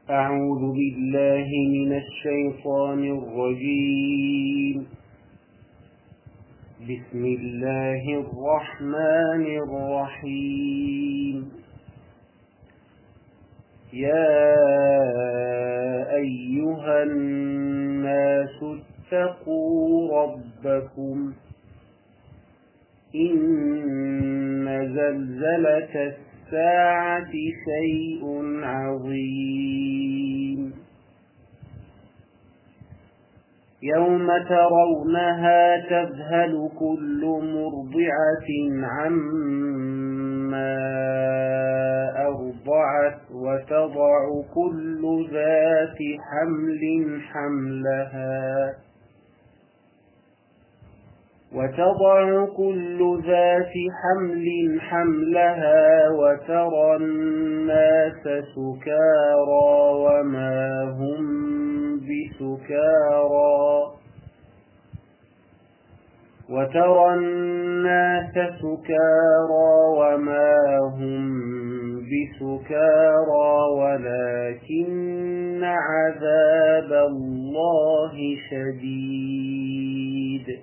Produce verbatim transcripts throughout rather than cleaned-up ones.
أعوذ بالله من الشيطان الرجيم. بسم الله الرحمن الرحيم. يا أيها الناس اتقوا ربكم إن زلزلة الساعة شيء عظيم. يوم ترونها تذهل كل مرضعة عما أرضعت وتضع كل ذات حمل حملها وتضع كل ذات حمل حملها وترى الناس سكارى وما هم بسكارى وترى الناس سكارى وما هم بسكارى ولكن عذاب الله شديد.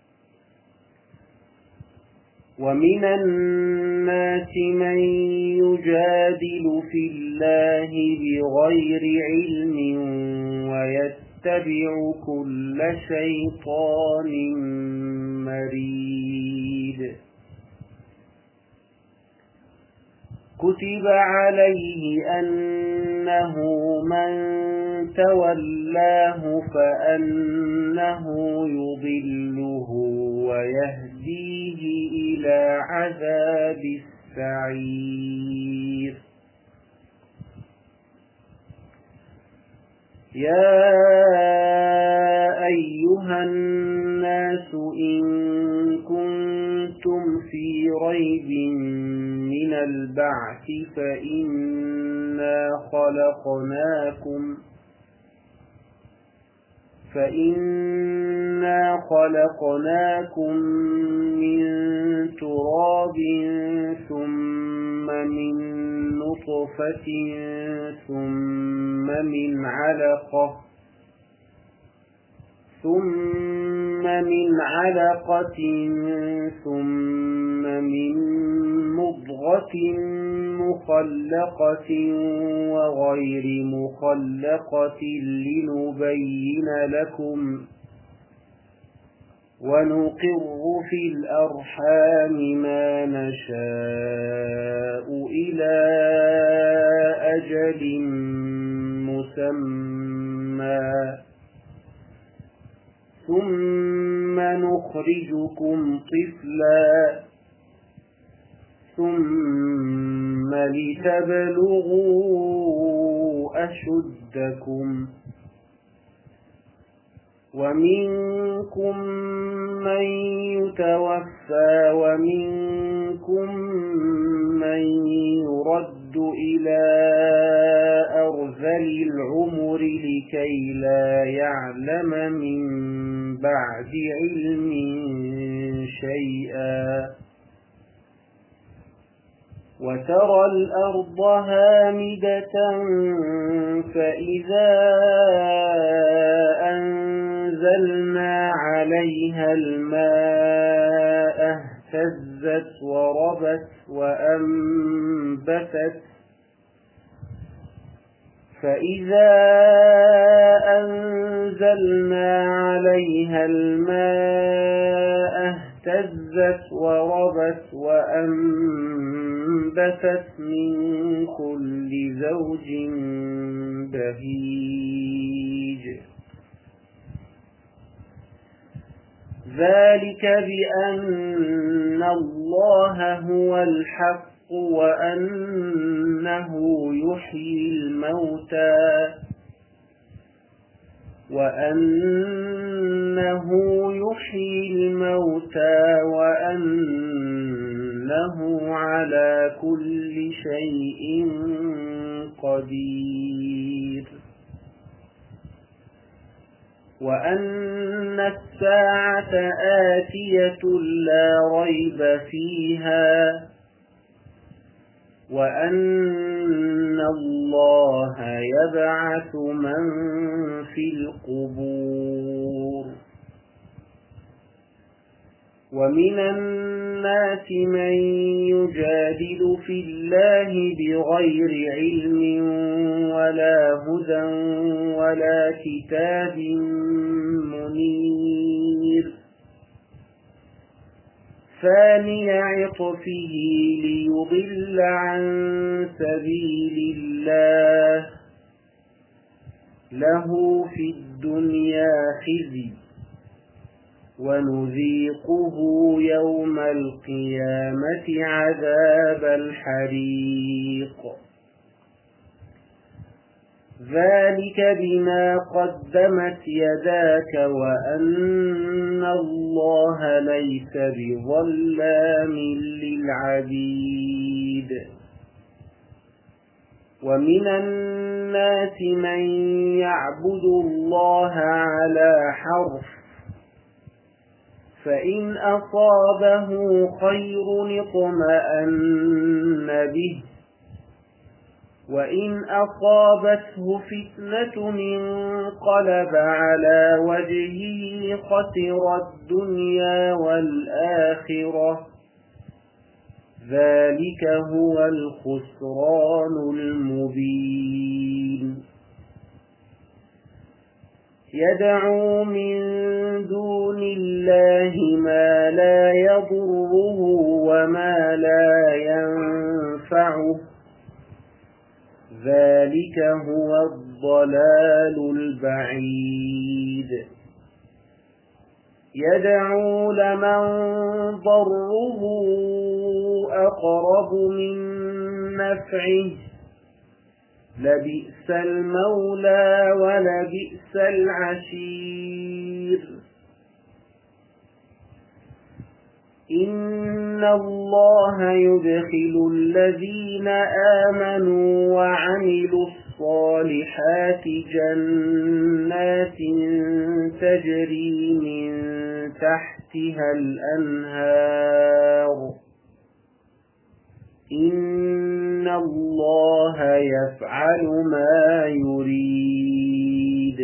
ومن الناس من يجادل في الله بغير علم ويتبع كل شيطان مريد. كتب عليه أنه من تولاه فأنه يضله ويهديه إلى عذاب السعير. يا أيها الناس إن كنتم في ريب من البعث فإنا خلقناكم فإنا خلقناكم من تراب ثم من نطفة ثم من علقة ثم من علقة ثم من مضغة مخلقة وغير مخلقة لنبين لكم ونقر في الأرحام ما نشاء إلى أجل مسمى ثم نخرجكم طفلا ثم لتبلغوا أشدكم ومنكم من يتوفى ومنكم من يرد إلى أرذل العمر لكي لا يعلم من بعد علم شيئا. وترى الأرض هامدة فإذا أنزلنا عليها الماء اهتزت وربت وأنبتت فإذا أنزلنا عليها الماء اهتزت وربت وأنبتت من كل زوج بهيج. ذلك بأن الله هو الحق وأنه يحيي الموتى وأنه يحيي الموتى وأنه على كل شيء قدير. وأن الساعة آتية لا ريب فيها وأن الله يبعث من في القبور. ومن الناس من يجادل في الله بغير علم ولا هدى ولا كتاب منير ثاني عطفه ليضل عن سبيل الله له في الدنيا خزي ونذيقه يوم القيامة عذاب الحريق ذلك بما قدمت يداك وأن الله ليس بظلام للعبيد. ومن الناس من يعبد الله على حرف فإن أصابه خير اطمأن به وإن أصابته فتنة انقلب على وجهه خسر الدنيا والآخرة ذلك هو الخسران المبين. يدعو من دون الله ما لا يضره وما لا ينفعه ذلك هو الضلال البعيد. يدعو لمن ضره أقرب من نفعه لبئس المولى ولبئس العشير. إن الله يدخل الذين آمنوا وعملوا الصالحات جنات تجري من تحتها الأنهار إن الله يفعل ما يريد.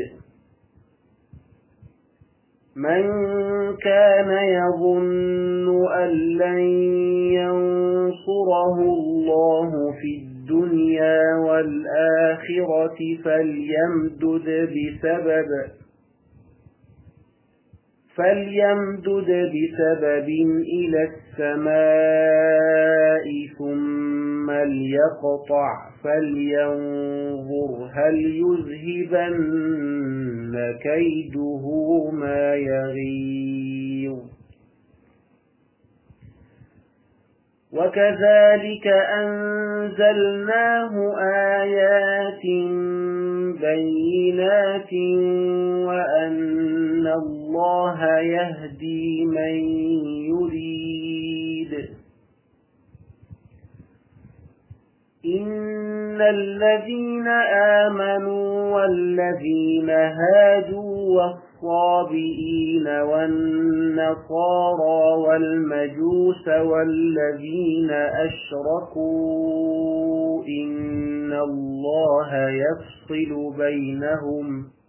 من كان يظن أن لن ينصره الله في الدنيا والآخرة فليمدد بسبب فليمدد بسبب إلى السماء ثم ليقطع فلينظر هل يذهبن كيده ما يغيظ. وكذلك أنزلناه آيات بينات وأن الله يهدي من يريد. إن الذين آمنوا والذين هادوا والصابئين والنصارى والمجوس والذين أشركوا إن الله يفصل بينهم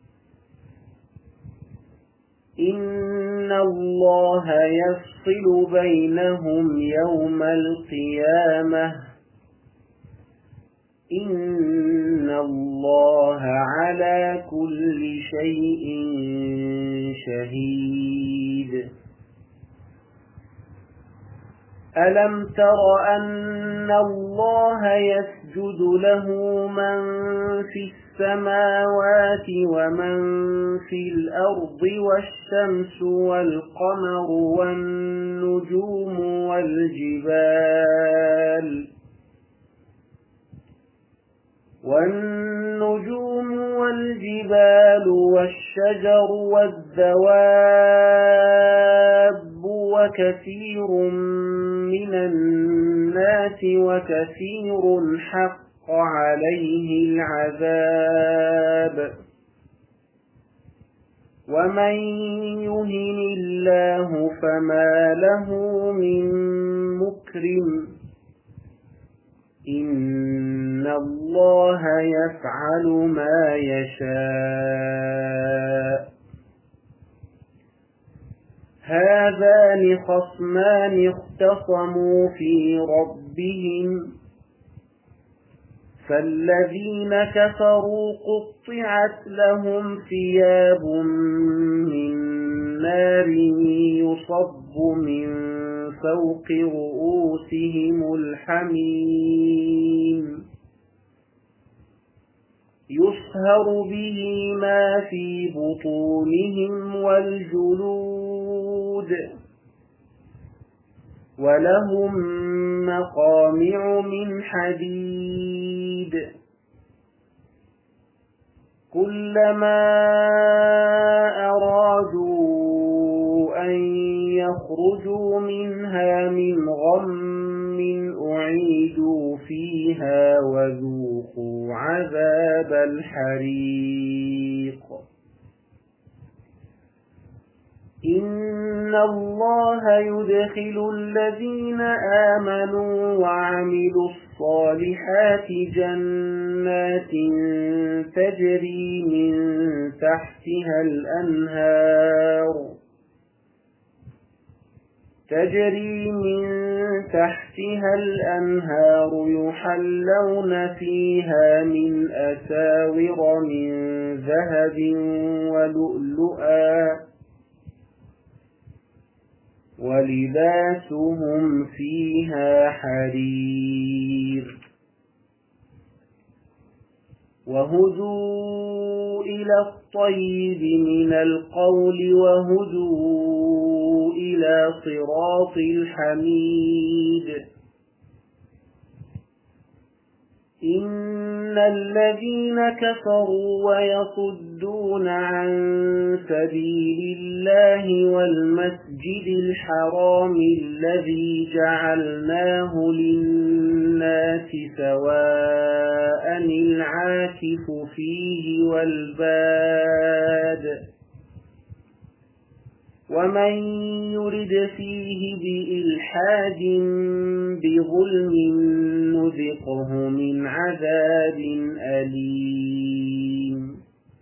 إن الله يفصل بينهم يوم القيامة إن الله على كل شيء شهيد. ألم تر أن الله يسجد له من في السماوات ومن في الأرض والشمس والقمر والنجوم والجبال والنجوم والجبال والشجر والدواب وكثير من الناس وكثير حق عليه العذاب ومن يهن الله فما له من مكرم إن الله يفعل ما يشاء. هذان خصمان اختصموا في ربهم فالذين كفروا قطعت لهم ثياب من نار يصب من فوق رؤوسهم الحميم يصهر به ما في بطونهم والجلود ولهم مقامع من حديد كلما أرادوا أن يخرجوا منها من غم أعيدوا فيها وذوقوا عذاب الحريق. إن الله يدخل الذين آمنوا وعملوا الصالحات جنات تجري من تحتها الأنهار تجري من تحتها الأنهار يحلون فيها من أساور من ذهب ولؤلؤا ولباسهم فيها حرير وهدوا إلى الطيب من القول وهدوا إلى صراط الحميد. إن الذين كفروا ويصدون عن سبيل الله والمسجد الحرام الذي جعلناه للناس سواء العاكف فيه والباد ومن يرد فيه بإلحاد بظلم نذقه من عذاب أليم.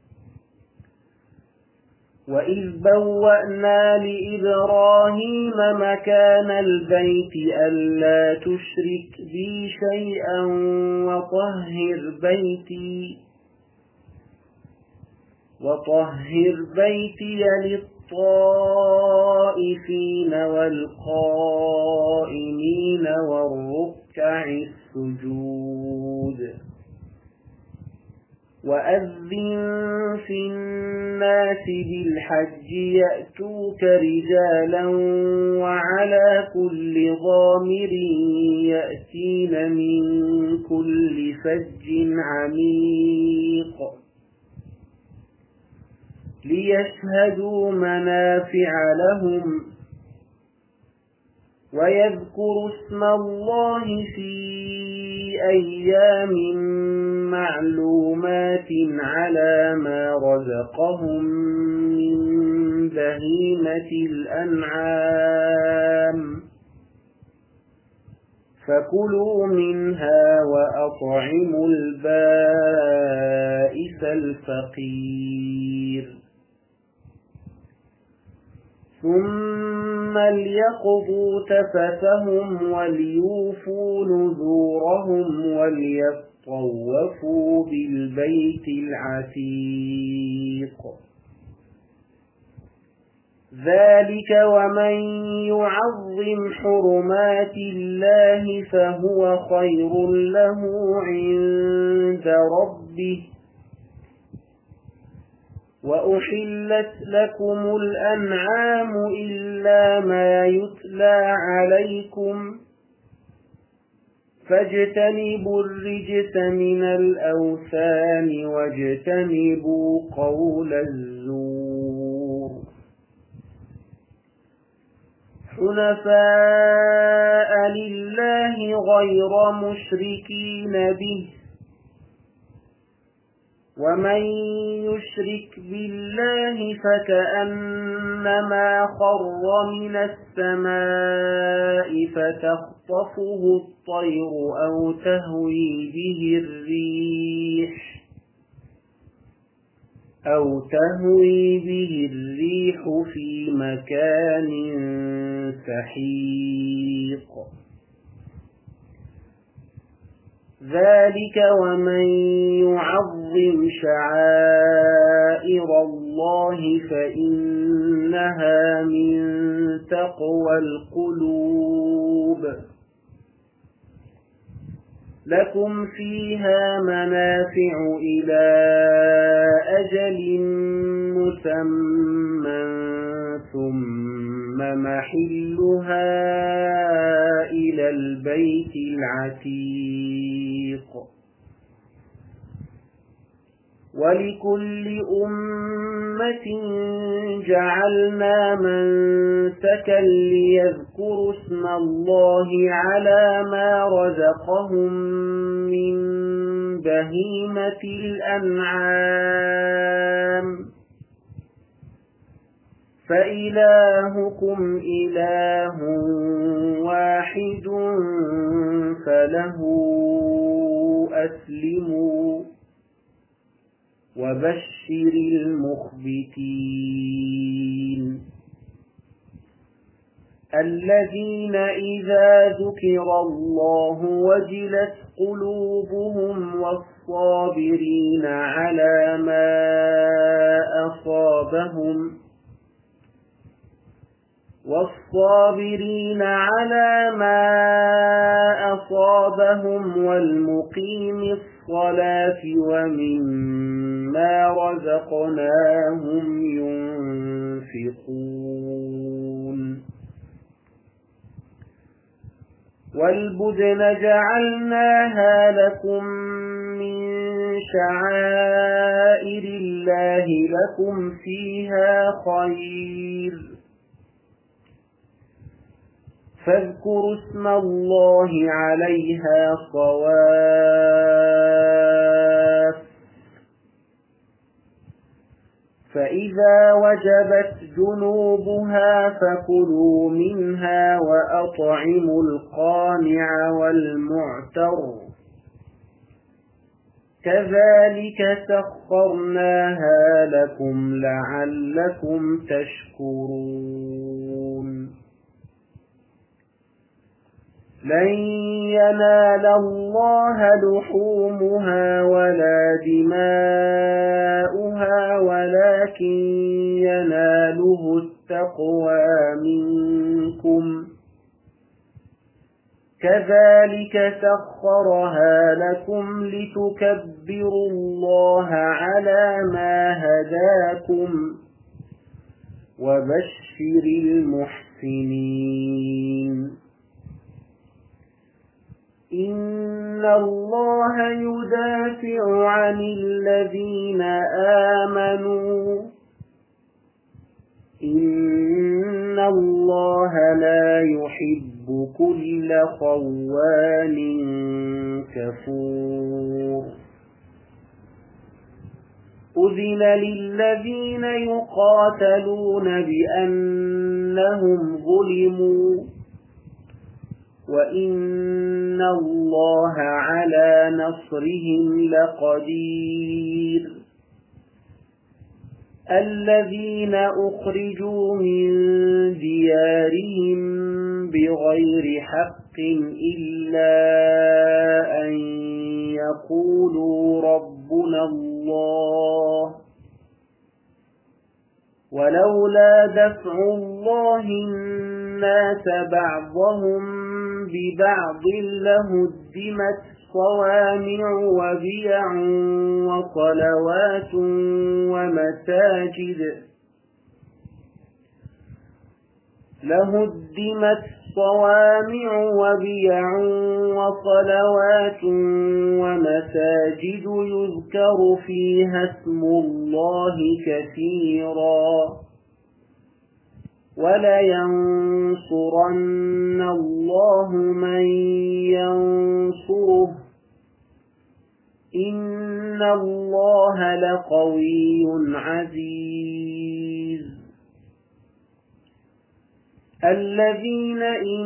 وإذ بوأنا لإبراهيم مكان البيت ألا تشرك بي شيئا وطهر بيتي وطهر بيتي للطائفين والقائمين والركع السجود. وأذن في الناس بالحج يأتوك رجالا وعلى كل ضامر يأتين من كل فج عميق ليشهدوا منافع لهم ويذكروا اسم الله في أيام معلومات على ما رزقهم من بهيمة الأنعام فكلوا منها وأطعموا البائس الفقير ثم ليقضوا تفثهم وليوفوا نذورهم وليطوفوا بالبيت العتيق. ذلك ومن يعظم حرمات الله فهو خير له عند ربه. وأحلت لكم الأنعام إلا ما يتلى عليكم فاجتنبوا الرجس من الأوثان واجتنبوا قول الزور حنفاء لله غير مشركين به ومن يشرك بالله فكأنما خر من السماء فتخطفه الطير أو تهوي به الريح أو تهوي به الريح في مكان سحيق ذلك ومن يعظم شعائر الله فإنها من تقوى القلوب لكم فيها منافع إلى أجل مسمى ثم محلها إلى البيت العتيق ولكل أمة جعلنا منسكا ليذكروا اسم الله على ما رزقهم من بهيمة الأنعام فإلهكم إله واحد فله أسلموا وبشر المخبتين الذين إذا ذكر الله وجلت قلوبهم والصابرين على ما أصابهم والصابرين على ما أصابهم والمقيم الصلاة ومما رزقناهم ينفقون والبدن جعلناها لكم من شعائر الله لكم فيها خير فاذكروا اسم الله عليها صواف فإذا وجبت جنوبها فكلوا منها وأطعموا القانع والمعتر كذلك سخرناها لكم لعلكم تشكرون لن ينال الله لحومها ولا دماؤها ولكن يناله التقوى منكم كذلك سخرها لكم لتكبروا الله على ما هداكم وبشر المحسنين إن الله يدافع عن الذين آمنوا إن الله لا يحب كل خوان كفور أذن للذين يقاتلون بأنهم ظلموا وإن الله على نصرهم لقدير الذين أخرجوا من ديارهم بغير حق إلا أن يقولوا ربنا الله ولولا دفع الله الناس بعضهم ببعض لهدمت صوامع وبيع وصلوات ومساجد لهدمت صوامع وبيع وصلوات ومساجد يذكر فيها اسم الله كثيرا ولينصرن الله من ينصره إن الله لقوي عزيز الذين إن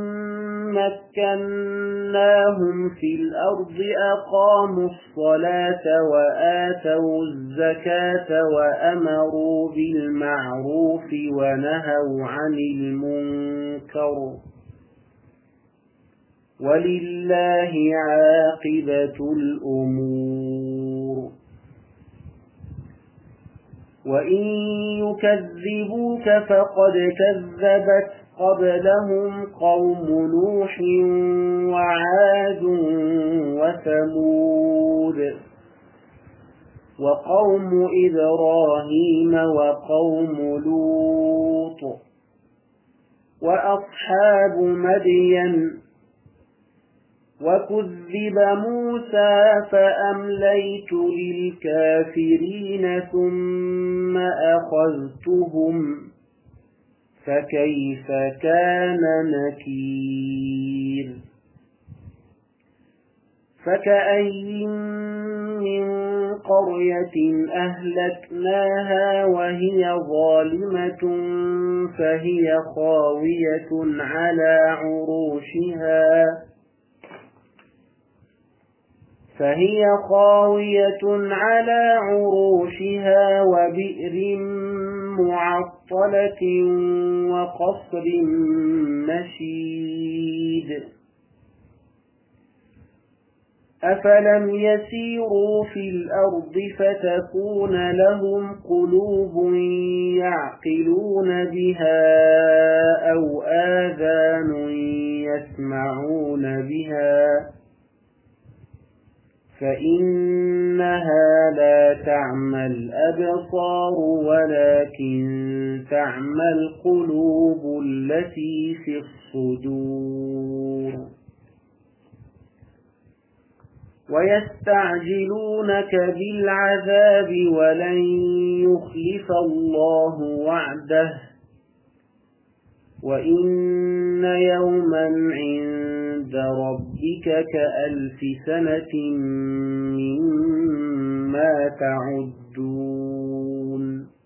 مكناهم في الأرض أقاموا الصلاة وآتوا الزكاة وأمروا بالمعروف ونهوا عن المنكر ولله عاقبة الأمور وإن يكذبوك فقد كذبت قبلهم قوم نوح وعاد وثمود وقوم إبراهيم وقوم لوط وأصحاب مدين وكذب موسى فأمليت للكافرين ثم أخذتهم فكيف كان نكير فكأي من قرية أهلكناها وهي ظالمة فهي خاوية على عروشها فهي خاوية على عروشها وبئر معطلة وقصر مشيد أفلم يسيروا في الأرض فتكون لهم قلوب يعقلون بها أو آذان يسمعون بها فإنها لا تعمى الأبصار ولكن تعمى القلوب التي في الصدور ويستعجلونك بالعذاب ولن يخلف الله وعده وإن يوما عند ربك كألف سنة مما تعدون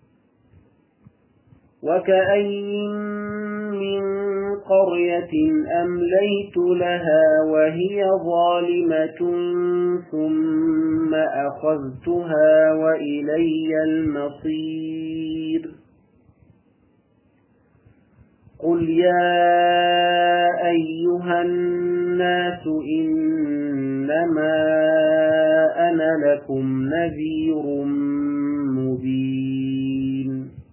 وكأي من قرية أمليت لها وهي ظالمة ثم أخذتها وإلي المصير قل يا أيها الناس إنما أنا لكم نذير مبين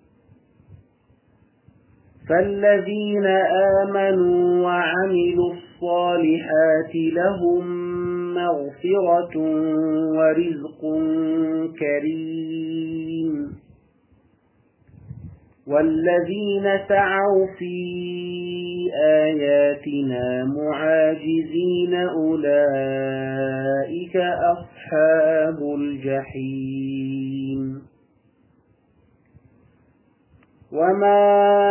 فالذين آمنوا وعملوا الصالحات لهم مغفرة ورزق كريم والذين سعوا في آياتنا معاجزين أولئك أصحاب الجحيم وما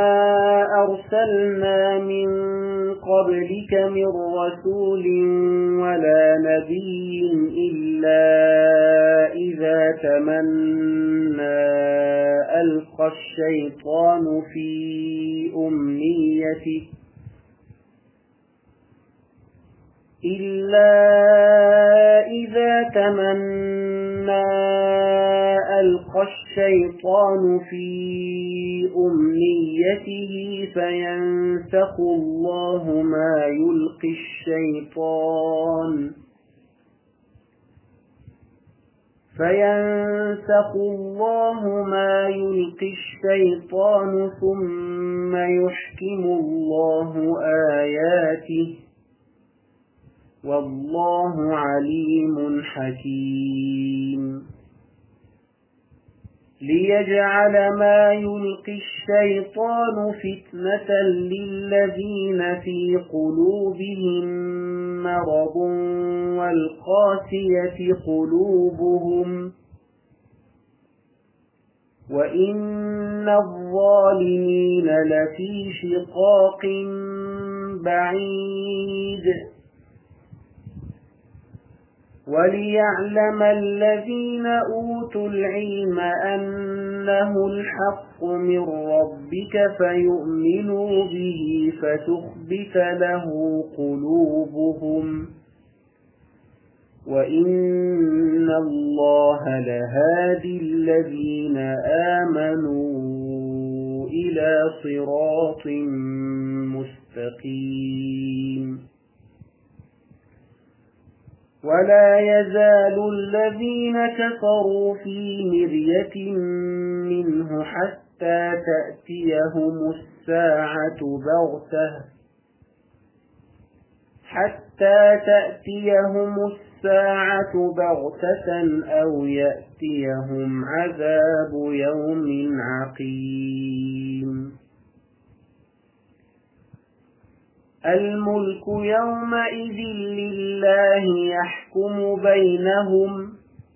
أرسلنا من قبلك من رسول ولا نبي إلا إذا تمنى ألقى الشيطان في أمنيته إلا إذا تمنى ألقى الشيطان في أمنيته فينسخ الله ما يلقي الشيطان فينسخ الله ما يلقي الشيطان ثم يحكم الله آياته والله عليم حكيم ليجعل ما يلقي الشيطان فتنة للذين في قلوبهم مرض والقاسية قلوبهم وإن الظالمين لفي شقاق بعيد وليعلم الذين أوتوا العلم أنه الحق من ربك فيؤمنوا به فتخبت له قلوبهم وإن الله لهادي الذين آمنوا إلى صراط مستقيم ولا يزال الذين كفروا في مرية منه حتى تأتيهم الساعة بغتة حتى تأتيهم الساعة بغتة أو يأتيهم عذاب يوم عقيم الملك يومئذ لله يحكم بينهم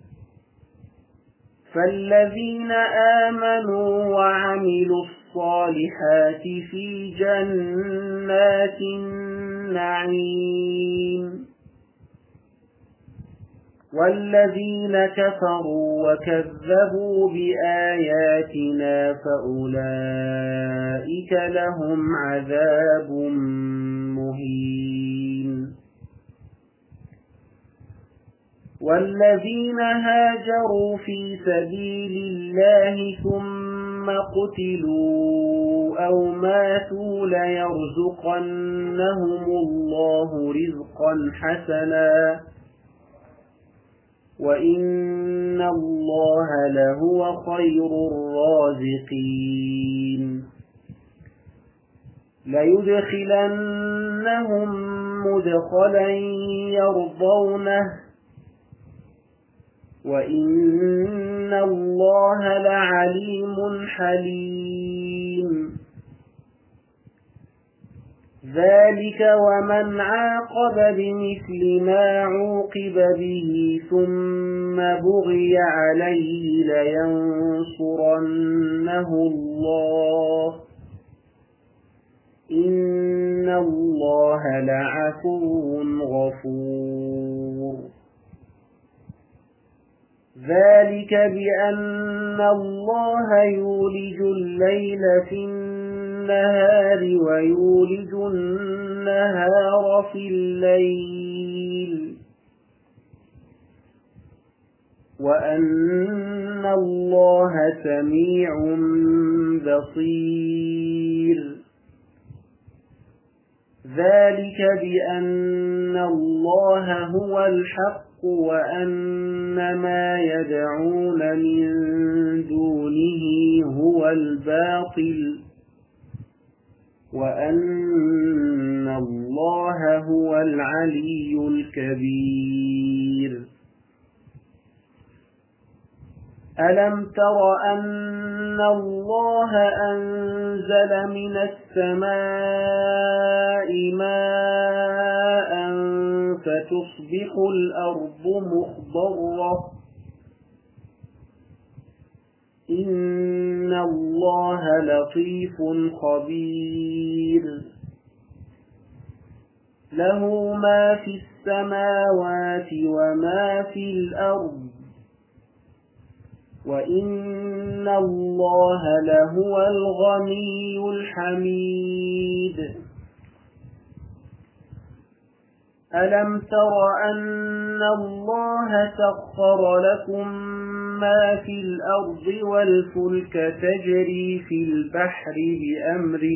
فالذين آمنوا وعملوا الصالحات في جنات النعيم والذين كفروا وكذبوا بآياتنا فأولئك لهم عذاب مهين والذين هاجروا في سبيل الله ثم قتلوا أو ماتوا ليرزقنهم الله رزقا حسنا وإن الله لهو خير الرازقين ليدخلنهم مدخلا يرضونه وإن الله لعليم حليم ذلك ومن عاقب بمثل ما عوقب به ثم بغي عليه لينصرنه الله إن الله لعفو غفور ذلك بأن الله يولج الليل في النهار ويولج النهار في الليل وأن الله سميع بصير ذلك بأن الله هو الحق وأن ما يدعون من دونه هو الباطل وأن الله هو العلي الكبير ألم تر أن الله أنزل من السماء ماء فتصبح الأرض مخضرة إن الله لطيف خبير له ما في السماوات وما في الأرض وإن الله لهو الغني الحميد ألم تر أن الله سخر لكم ما في الأرض والفلك تجري في البحر بأمره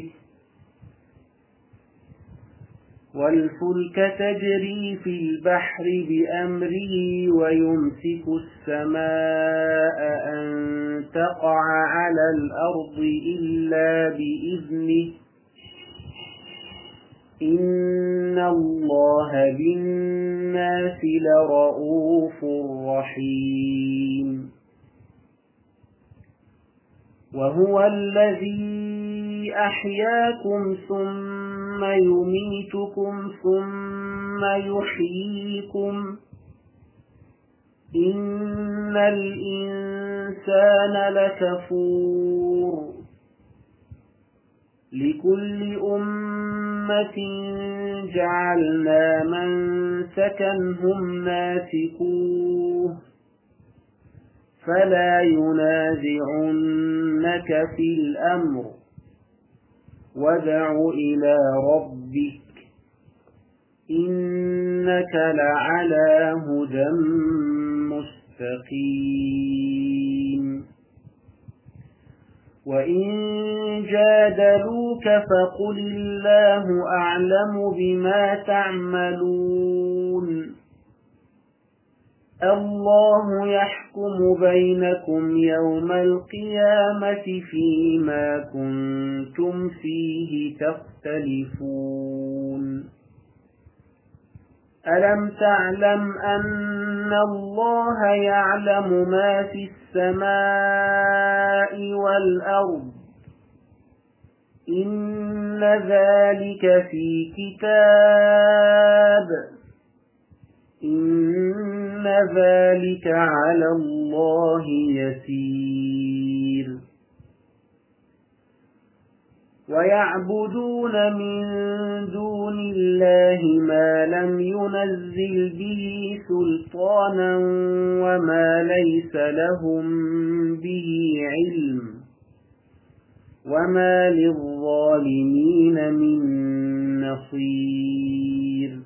والفلك تجري في البحر بأمره ويمسك السماء أن تقع على الأرض إلا بإذنه إن الله بالناس لرؤوف رحيم وهو الذي أحياكم ثم يميتكم ثم يحييكم إن الإنسان لكفور لكل أمة جعلنا منسكا هم ناسكوه فلا ينازعنك في الأمر وادع إلى ربك إنك لعلى هدى مستقيم وإن جادلوك فقل الله أعلم بما تعملون الله يحكم بينكم يوم القيامة فيما كنتم فيه تختلفون ألم تعلم أن الله يعلم ما في السماء والأرض إن ذلك في كتاب إن ذلك على الله يسير ويعبدون من دون الله ما لم ينزل به سلطانا وما ليس لهم به علم وما للظالمين من نصير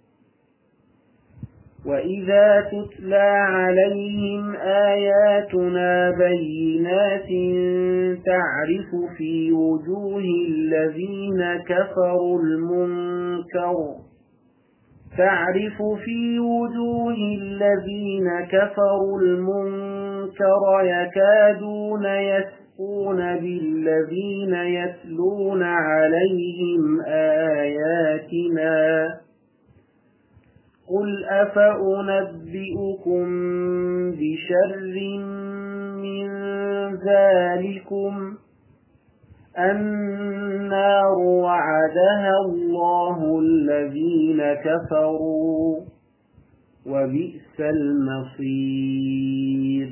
وإذا تتلى عليهم آياتنا بينات تعرف في وجوه الذين كفروا المنكر تعرف في وجوه الذين كفروا المنكر يكادون يسقون بالذين يتلون عليهم آياتنا قل أفأنبئكم بشر من ذلكم النار وعدها الله الذين كفروا وبئس المصير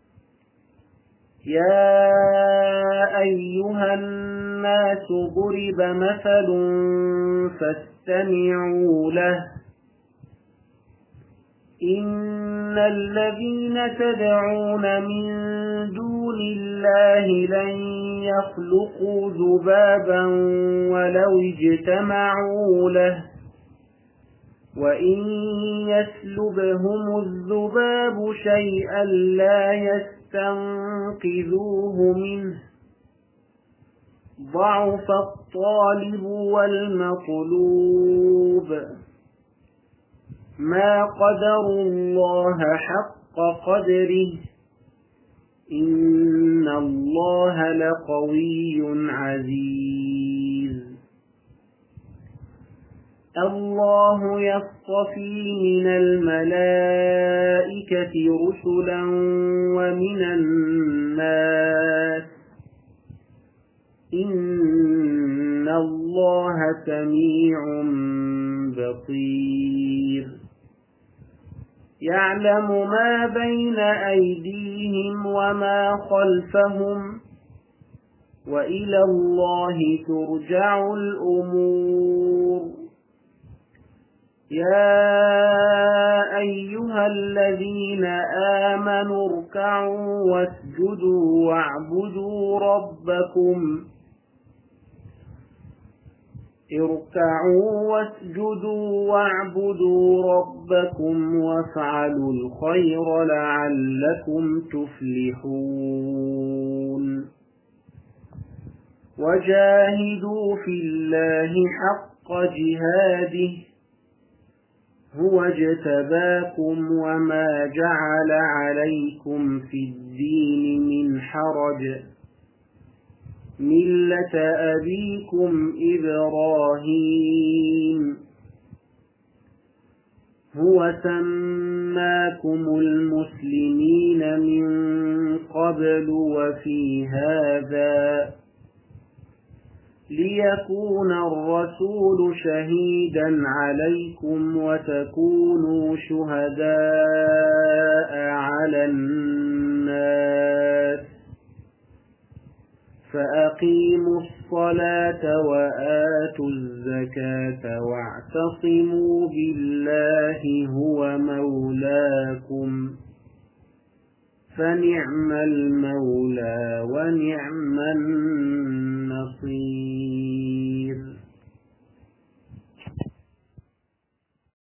يا أيها الناس ضرب مثل فاستمعوا له إن الذين تدعون من دون الله لن يخلقوا ذبابا ولو اجتمعوا له وإن يسلبهم الذباب شيئا لا يستنقذوه منه ضعف الطالب والمطلوب ما قدروا الله حق قدره إن الله لقوي عزيز الله يصطفي من الملائكة رسلا ومن الناس إن الله سميع بصير يعلم ما بين أيديهم وما خلفهم وإلى الله ترجع الأمور يا أيها الذين آمنوا اركعوا واسجدوا واعبدوا ربكم اركعوا واسجدوا واعبدوا ربكم وافعلوا الخير لعلكم تفلحون وجاهدوا في الله حق جهاده هو اجتباكم وما جعل عليكم في الدين من حرج ملة أبيكم إبراهيم هو سماكم المسلمين من قبل وفي هذا ليكون الرسول شهيدا عليكم وتكونوا شهداء على الناس فأقيموا الصلاة وآتوا الزكاة واعتصموا بالله هو مولاكم فنعم المولى ونعم النصير.